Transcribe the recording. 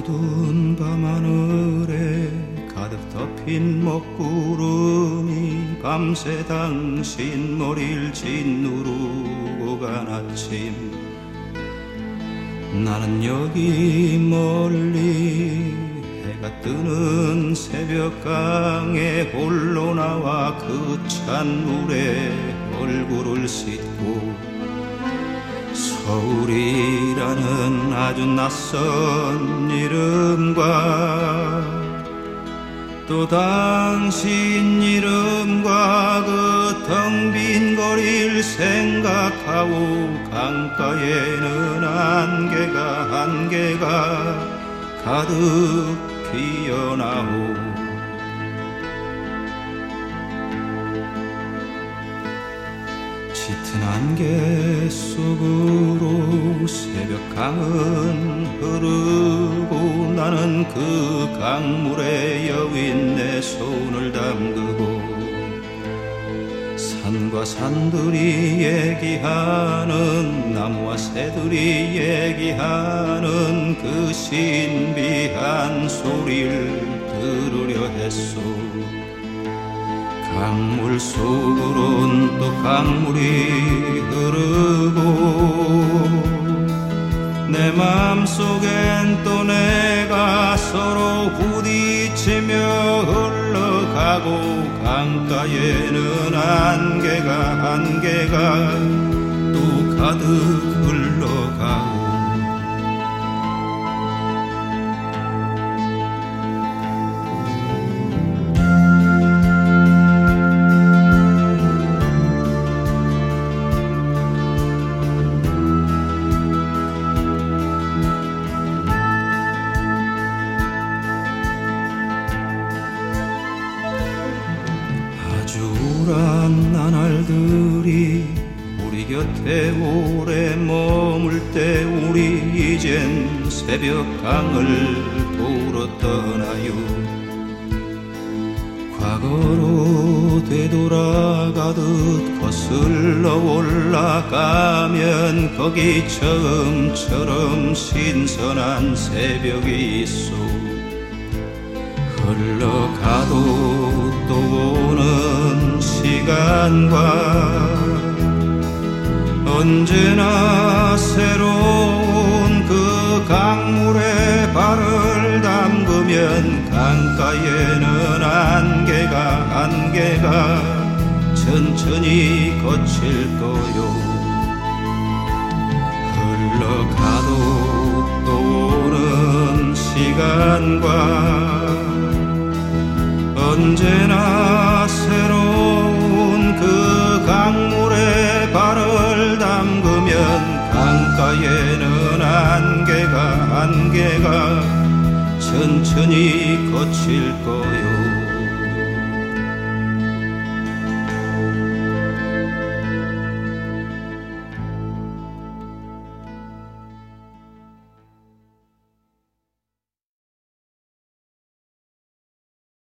어두운 밤하늘에 가득 덮인 먹구름이 밤새 당신 머리를 짓누르고 간 아침, 나는 여기 멀리 해가 뜨는 새벽강에 홀로 나와 그 찬물에 얼굴을 씻고 서울이라는 아주 낯선 이름과 또 당신 이름과 그 텅 빈 거리를 생각하고 강가에는 안개가 가득 피어나오. 짙은 안개 속으로 새벽강은 흐르고 나는 그 강물에 여윈 내 손을 담그고 산과 산들이 얘기하는, 나무와 새들이 얘기하는 그 신비한 소리를 들으려 했소. 강물 속으론 또 강물이 흐르고 내 맘속엔 또 내가 서로 부딪히며 흘러가고 강가에는 안개가 또 가득 흘러가고 아주 우울한 나날들이 우리 곁에 오래 머물 때 우리 이젠 새벽강을 보러 떠나요. 과거로 되돌아가듯 거슬러 올라가면 거기 처음처럼 신선한 새벽이 있어. 흘러가도 또 오는 시간과 언제나 새로운 그 강물에 발을 담그면 강가에는 안개가 천천히 거칠 거요. 흘러가도 또 오는 시간과 언제나 새로운 그 강물에 발을 담그면 강가에는 안개가 천천히 거칠 거요.